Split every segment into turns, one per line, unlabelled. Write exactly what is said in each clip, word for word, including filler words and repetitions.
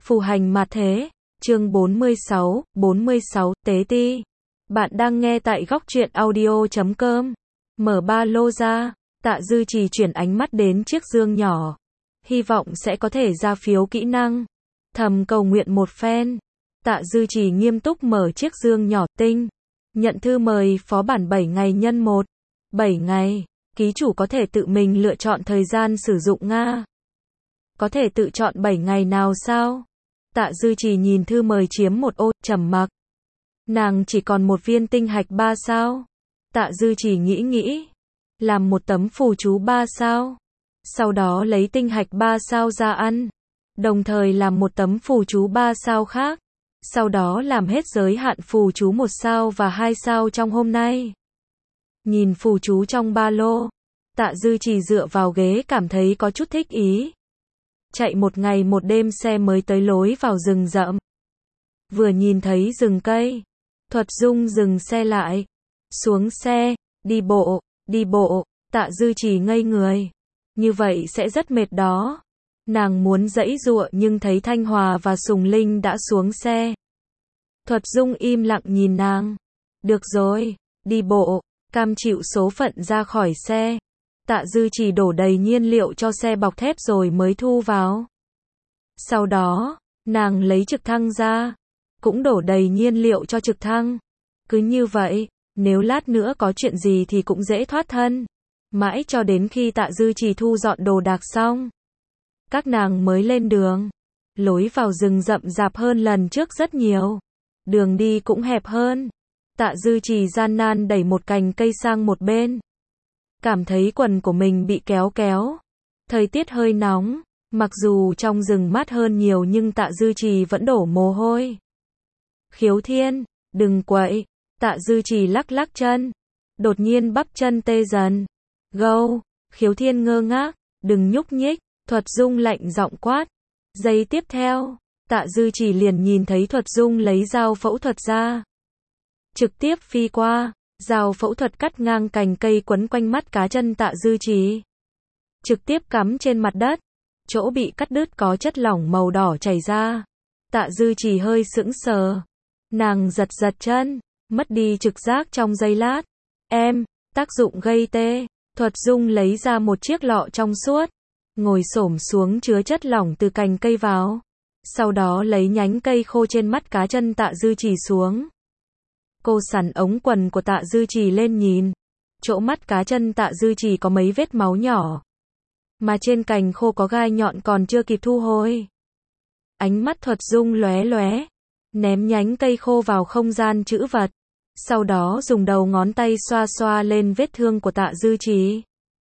Phù hành mà thế, chương bốn mươi sáu, bốn mươi sáu, Tế Ti. Bạn đang nghe tại góc truyện audio chấm com. Mở ba lô ra, Tạ Dư Trì chuyển ánh mắt đến chiếc dương nhỏ. Hy vọng sẽ có thể ra phiếu kỹ năng. Thầm cầu nguyện một phen. Tạ Dư Trì nghiêm túc mở chiếc dương nhỏ tinh. Nhận thư mời phó bản bảy ngày nhân một. bảy ngày, ký chủ có thể tự mình lựa chọn thời gian sử dụng Nga. Có thể tự chọn bảy ngày nào sao? Tạ Dư Trì nhìn thư mời chiếm một ô, trầm mặc. Nàng chỉ còn một viên tinh hạch ba sao? Tạ Dư Trì nghĩ nghĩ. Làm một tấm phù chú ba sao. Sau đó lấy tinh hạch ba sao ra ăn. Đồng thời làm một tấm phù chú ba sao khác. Sau đó làm hết giới hạn phù chú một sao và hai sao trong hôm nay. Nhìn phù chú trong ba lô. Tạ Dư Trì dựa vào ghế cảm thấy có chút thích ý. Chạy một ngày một đêm xe mới tới lối vào rừng rậm. Vừa nhìn thấy rừng cây, Thuật Dung dừng xe lại. Xuống xe, đi bộ, đi bộ, Tạ Dư Trì ngây người. Như vậy sẽ rất mệt đó. Nàng muốn giãy giụa nhưng thấy Thanh Hòa và Sùng Linh đã xuống xe. Thuật Dung im lặng nhìn nàng. Được rồi, đi bộ, cam chịu số phận ra khỏi xe. Tạ Dư Trì đổ đầy nhiên liệu cho xe bọc thép rồi mới thu vào. Sau đó, nàng lấy trực thăng ra, cũng đổ đầy nhiên liệu cho trực thăng. Cứ như vậy, nếu lát nữa có chuyện gì thì cũng dễ thoát thân. Mãi cho đến khi Tạ Dư Trì thu dọn đồ đạc xong, các nàng mới lên đường. Lối vào rừng rậm rạp hơn lần trước rất nhiều. Đường đi cũng hẹp hơn. Tạ Dư Trì gian nan đẩy một cành cây sang một bên. Cảm thấy quần của mình bị kéo kéo. Thời tiết hơi nóng, mặc dù trong rừng mát hơn nhiều nhưng Tạ Dư Trì vẫn đổ mồ hôi. Khiếu Thiên, đừng quậy. Tạ Dư Trì lắc lắc chân. Đột nhiên bắp chân tê dần. Gâu, Khiếu Thiên ngơ ngác, đừng nhúc nhích. Thuật Dung lạnh giọng quát. Giây tiếp theo, Tạ Dư Trì liền nhìn thấy Thuật Dung lấy dao phẫu thuật ra. Trực tiếp phi qua. Dao phẫu thuật cắt ngang cành cây quấn quanh mắt cá chân Tạ Dư Trì. Trực tiếp cắm trên mặt đất. Chỗ bị cắt đứt có chất lỏng màu đỏ chảy ra. Tạ Dư Trì hơi sững sờ. Nàng giật giật chân, mất đi trực giác trong giây lát. Em, tác dụng gây tê. Thuật Dung lấy ra một chiếc lọ trong suốt. Ngồi xổm xuống chứa chất lỏng từ cành cây vào. Sau đó lấy nhánh cây khô trên mắt cá chân Tạ Dư Trì xuống. Cô sắn ống quần của Tạ Dư Trì lên nhìn. Chỗ mắt cá chân Tạ Dư Trì có mấy vết máu nhỏ. Mà trên cành khô có gai nhọn còn chưa kịp thu hồi. Ánh mắt Thuật Dung lóe lóe. Ném nhánh cây khô vào không gian trữ vật. Sau đó dùng đầu ngón tay xoa xoa lên vết thương của Tạ Dư Trì.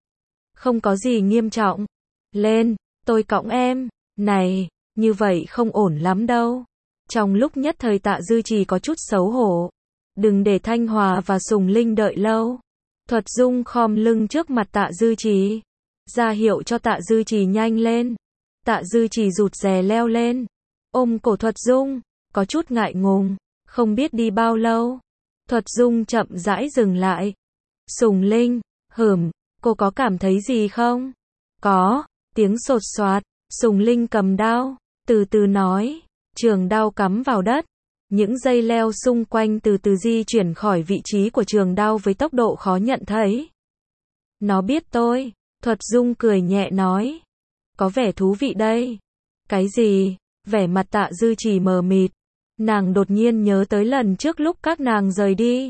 Không có gì nghiêm trọng. Lên, tôi cõng em. Này, như vậy không ổn lắm đâu. Trong lúc nhất thời Tạ Dư Trì có chút xấu hổ. Đừng để Thanh Hòa và Sùng Linh đợi lâu. Thuật Dung khom lưng trước mặt Tạ Dư Trì. Ra hiệu cho Tạ Dư Trì nhanh lên. Tạ Dư Trì rụt rè leo lên. Ôm cổ Thuật Dung. Có chút ngại ngùng. Không biết đi bao lâu. Thuật Dung chậm rãi dừng lại. Sùng Linh, hửm, cô có cảm thấy gì không? Có. Tiếng sột soạt. Sùng Linh cầm đao. Từ từ nói. Trường đao cắm vào đất. Những dây leo xung quanh từ từ di chuyển khỏi vị trí của trường đao với tốc độ khó nhận thấy. Nó biết tôi. Thuật Dung cười nhẹ nói. Có vẻ thú vị đây. Cái gì? Vẻ mặt Tạ Dư Trì mờ mịt. Nàng đột nhiên nhớ tới lần trước lúc các nàng rời đi.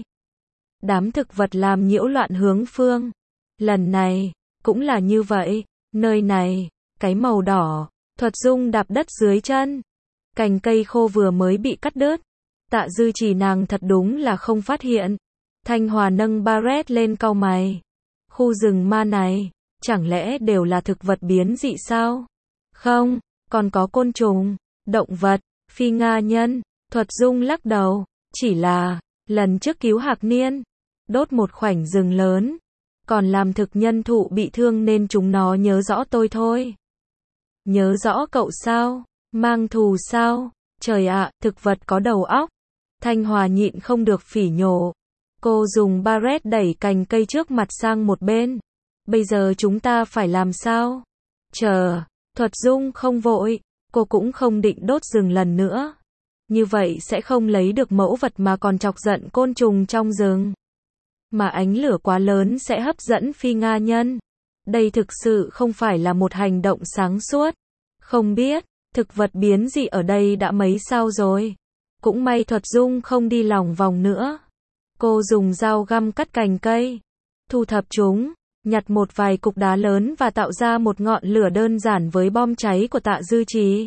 Đám thực vật làm nhiễu loạn hướng phương. Lần này, cũng là như vậy. Nơi này, cái màu đỏ. Thuật Dung đạp đất dưới chân. Cành cây khô vừa mới bị cắt đứt. Tạ Dư Trì nàng thật đúng là không phát hiện. Thanh Hòa nâng Barret lên cau mày. Khu rừng ma này, chẳng lẽ đều là thực vật biến dị sao? Không, còn có côn trùng, động vật, phi Nga nhân. Thuật Dung lắc đầu. Chỉ là, lần trước cứu Hạc Niên, đốt một khoảnh rừng lớn. Còn làm thực nhân thụ bị thương nên chúng nó nhớ rõ tôi thôi. Nhớ rõ cậu sao? Mang thù sao? Trời ạ, thực vật có đầu óc. Thanh Hòa nhịn không được phỉ nhổ. Cô dùng Barret đẩy cành cây trước mặt sang một bên. Bây giờ chúng ta phải làm sao? Chờ, Thuật Dung không vội. Cô cũng không định đốt rừng lần nữa. Như vậy sẽ không lấy được mẫu vật mà còn chọc giận côn trùng trong rừng. Mà ánh lửa quá lớn sẽ hấp dẫn phi Nga nhân. Đây thực sự không phải là một hành động sáng suốt. Không biết, thực vật biến dị ở đây đã mấy sao rồi. Cũng may Thuật Dung không đi lòng vòng nữa. Cô dùng dao găm cắt cành cây, thu thập chúng, nhặt một vài cục đá lớn và tạo ra một ngọn lửa đơn giản với bom cháy của Tạ Dư Trì.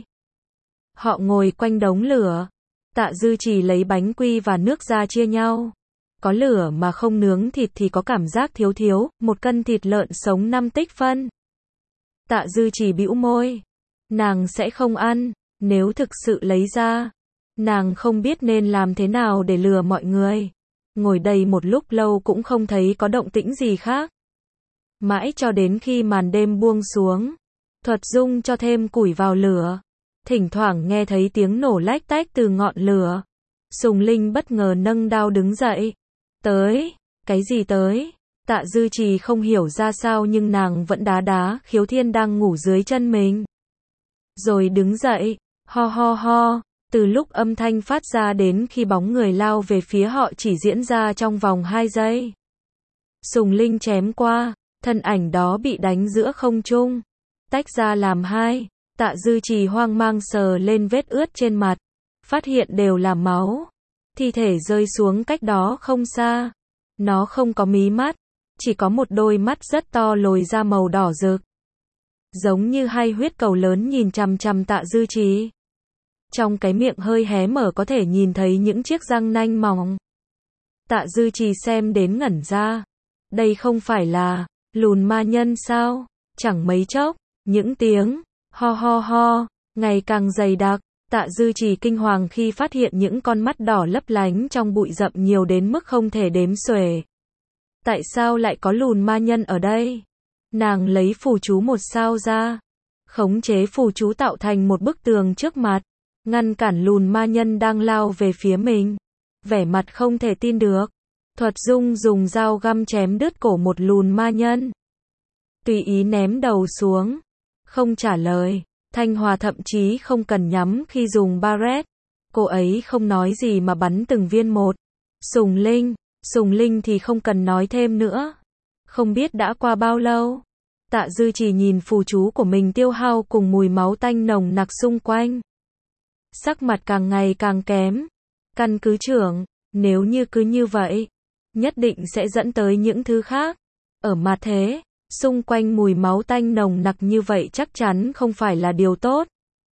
Họ ngồi quanh đống lửa. Tạ Dư Trì lấy bánh quy và nước ra chia nhau. Có lửa mà không nướng thịt thì có cảm giác thiếu thiếu, một cân thịt lợn sống năm tích phân. Tạ Dư Trì bĩu môi. Nàng sẽ không ăn, nếu thực sự lấy ra. Nàng không biết nên làm thế nào để lừa mọi người. Ngồi đây một lúc lâu cũng không thấy có động tĩnh gì khác. Mãi cho đến khi màn đêm buông xuống, Thuật Dung cho thêm củi vào lửa. Thỉnh thoảng nghe thấy tiếng nổ lách tách từ ngọn lửa. Sùng Linh bất ngờ nâng đao đứng dậy. Tới, cái gì tới? Tạ Dư Trì không hiểu ra sao nhưng nàng vẫn đá đá Khiếu Thiên đang ngủ dưới chân mình. Rồi đứng dậy, ho ho ho, từ lúc âm thanh phát ra đến khi bóng người lao về phía họ chỉ diễn ra trong vòng hai giây. Sùng Linh chém qua, thân ảnh đó bị đánh giữa không trung, tách ra làm hai. Tạ Dư Trì hoang mang sờ lên vết ướt trên mặt, phát hiện đều là máu. Thi thể rơi xuống cách đó không xa. Nó không có mí mắt, chỉ có một đôi mắt rất to lồi ra màu đỏ rực. Giống như hai huyết cầu lớn nhìn chằm chằm Tạ Dư Trì. Trong cái miệng hơi hé mở có thể nhìn thấy những chiếc răng nanh mỏng. Tạ Dư Trì xem đến ngẩn ra. Đây không phải là lùn ma nhân sao? Chẳng mấy chốc, những tiếng ho ho ho ngày càng dày đặc. Tạ Dư Trì kinh hoàng khi phát hiện những con mắt đỏ lấp lánh trong bụi rậm nhiều đến mức không thể đếm xuể. Tại sao lại có lùn ma nhân ở đây? Nàng lấy phù chú một sao ra, khống chế phù chú tạo thành một bức tường trước mặt, ngăn cản lùn ma nhân đang lao về phía mình. Vẻ mặt không thể tin được. Thuật Dung dùng dao găm chém đứt cổ một lùn ma nhân. Tùy ý ném đầu xuống. Không trả lời. Thanh Hòa thậm chí không cần nhắm khi dùng Barret. Cô ấy không nói gì mà bắn từng viên một. Sùng Linh, Sùng Linh thì không cần nói thêm nữa. Không biết đã qua bao lâu. Tạ Dư Trì nhìn phù chú của mình tiêu hao cùng mùi máu tanh nồng nặc xung quanh. Sắc mặt càng ngày càng kém. Căn cứ trưởng, nếu như cứ như vậy, nhất định sẽ dẫn tới những thứ khác. Ở mặt thế, xung quanh mùi máu tanh nồng nặc như vậy chắc chắn không phải là điều tốt.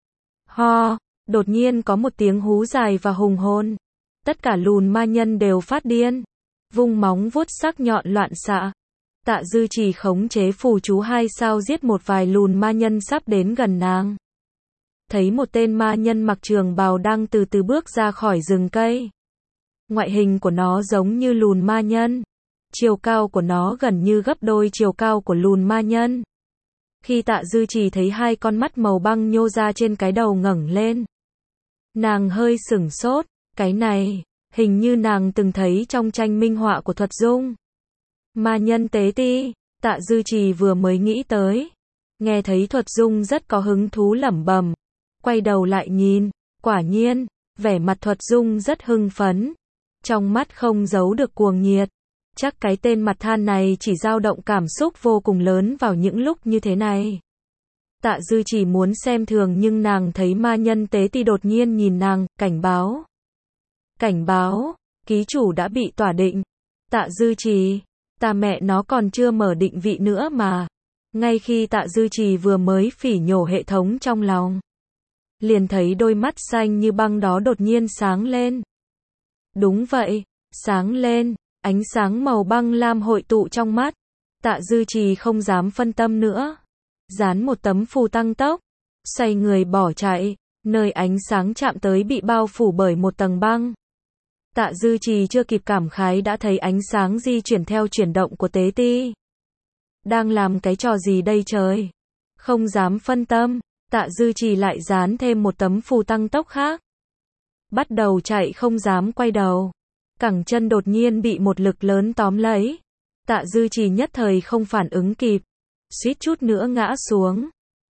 Ho, đột nhiên có một tiếng hú dài và hùng hồn. Tất cả lùn ma nhân đều phát điên. Vung móng vuốt sắc nhọn loạn xạ. Tạ Dư Trì khống chế phù chú hai sao giết một vài lùn ma nhân sắp đến gần nàng. Thấy một tên ma nhân mặc trường bào đang từ từ bước ra khỏi rừng cây. Ngoại hình của nó giống như lùn ma nhân. Chiều cao của nó gần như gấp đôi chiều cao của lùn ma nhân. Khi Tạ Dư Trì thấy hai con mắt màu băng nhô ra trên cái đầu ngẩng lên, nàng hơi sửng sốt. Cái này, hình như nàng từng thấy trong tranh minh họa của Thuật Dung. Ma nhân tế ti, Tạ Dư Trì vừa mới nghĩ tới. Nghe thấy Thuật Dung rất có hứng thú lẩm bẩm. Quay đầu lại nhìn, quả nhiên, vẻ mặt Thuật Dung rất hưng phấn. Trong mắt không giấu được cuồng nhiệt. Chắc cái tên mặt than này chỉ dao động cảm xúc vô cùng lớn vào những lúc như thế này. Tạ Dư Trì muốn xem thường nhưng nàng thấy ma nhân tế ti đột nhiên nhìn nàng, cảnh báo. Cảnh báo, ký chủ đã bị tỏa định. Tạ Dư Trì, ta mẹ nó còn chưa mở định vị nữa mà. Ngay khi Tạ Dư Trì vừa mới phỉ nhổ hệ thống trong lòng, liền thấy đôi mắt xanh như băng đó đột nhiên sáng lên. Đúng vậy, sáng lên, ánh sáng màu băng lam hội tụ trong mắt. Tạ Dư Trì không dám phân tâm nữa. Dán một tấm phù tăng tốc, xoay người bỏ chạy, nơi ánh sáng chạm tới bị bao phủ bởi một tầng băng. Tạ Dư Trì chưa kịp cảm khái đã thấy ánh sáng di chuyển theo chuyển động của tế ti. Đang làm cái trò gì đây trời? Không dám phân tâm, Tạ Dư Trì lại dán thêm một tấm phù tăng tốc khác. Bắt đầu chạy không dám quay đầu. Cẳng chân đột nhiên bị một lực lớn tóm lấy. Tạ Dư Trì nhất thời không phản ứng kịp. Suýt chút nữa ngã xuống.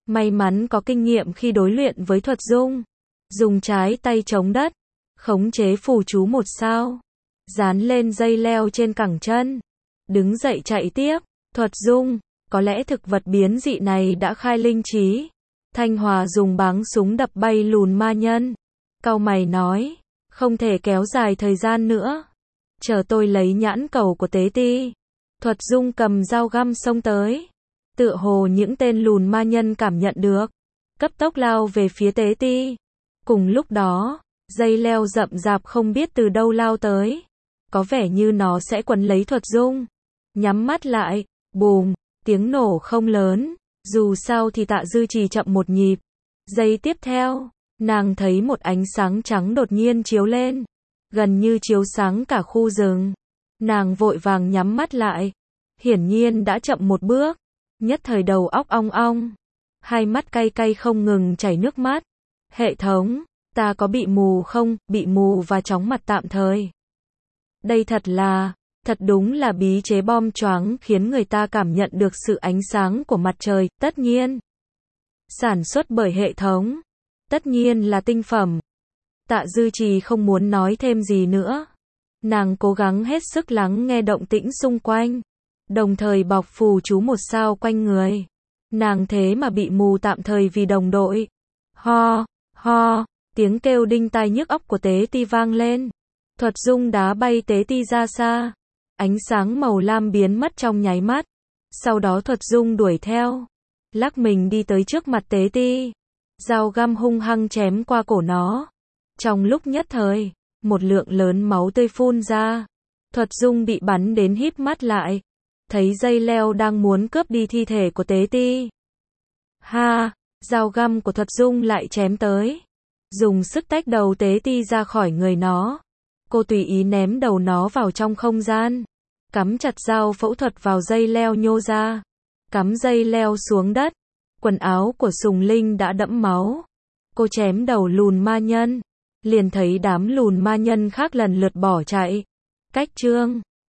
May mắn có kinh nghiệm khi đối luyện với thuật dung. Dùng trái tay chống đất, khống chế phù chú một sao, dán lên dây leo trên cẳng chân, đứng dậy chạy tiếp. Thuật dung, có lẽ thực vật biến dị này đã khai linh trí. Thanh Hòa dùng báng súng đập bay lùn ma nhân. Cau mày nói, không thể kéo dài thời gian nữa. Chờ tôi lấy nhãn cầu của Tế Ti. Thuật dung cầm dao găm xông tới. Tựa hồ những tên lùn ma nhân cảm nhận được, cấp tốc lao về phía Tế Ti. Cùng lúc đó, dây leo rậm rạp không biết từ đâu lao tới. Có vẻ như nó sẽ quấn lấy thuật dung. Nhắm mắt lại, bùm, tiếng nổ không lớn. Dù sao thì Tạ Dư Trì chậm một nhịp. Giây tiếp theo, nàng thấy một ánh sáng trắng đột nhiên chiếu lên. Gần như chiếu sáng cả khu rừng. Nàng vội vàng nhắm mắt lại. Hiển nhiên đã chậm một bước. Nhất thời đầu óc ong ong. Hai mắt cay cay không ngừng chảy nước mắt. Hệ thống, ta có bị mù không? Bị mù và chóng mặt tạm thời. Đây thật là, thật đúng là bí chế bom choáng khiến người ta cảm nhận được sự ánh sáng của mặt trời, tất nhiên. Sản xuất bởi hệ thống, tất nhiên là tinh phẩm. Tạ Dư Trì không muốn nói thêm gì nữa. Nàng cố gắng hết sức lắng nghe động tĩnh xung quanh, đồng thời bọc phù chú một sao quanh người. Nàng thế mà bị mù tạm thời vì đồng đội. Ho, ho, tiếng kêu đinh tai nhức óc của Tế Ti vang lên. Thuật dung đá bay Tế Ti ra xa. Ánh sáng màu lam biến mất trong nháy mắt. Sau đó thuật dung đuổi theo, lắc mình đi tới trước mặt Tế Ti. Dao găm hung hăng chém qua cổ nó. Trong lúc nhất thời, một lượng lớn máu tươi phun ra. Thuật dung bị bắn đến híp mắt lại. Thấy dây leo đang muốn cướp đi thi thể của Tế Ti. Ha, dao găm của thuật dung lại chém tới. Dùng sức tách đầu Tế Ti ra khỏi người nó. Cô tùy ý ném đầu nó vào trong không gian. Cắm chặt dao phẫu thuật vào dây leo nhô ra. Cắm dây leo xuống đất. Quần áo của Sùng Linh đã đẫm máu. Cô chém đầu lùn ma nhân. Liền thấy đám lùn ma nhân khác lần lượt bỏ chạy. Cách chương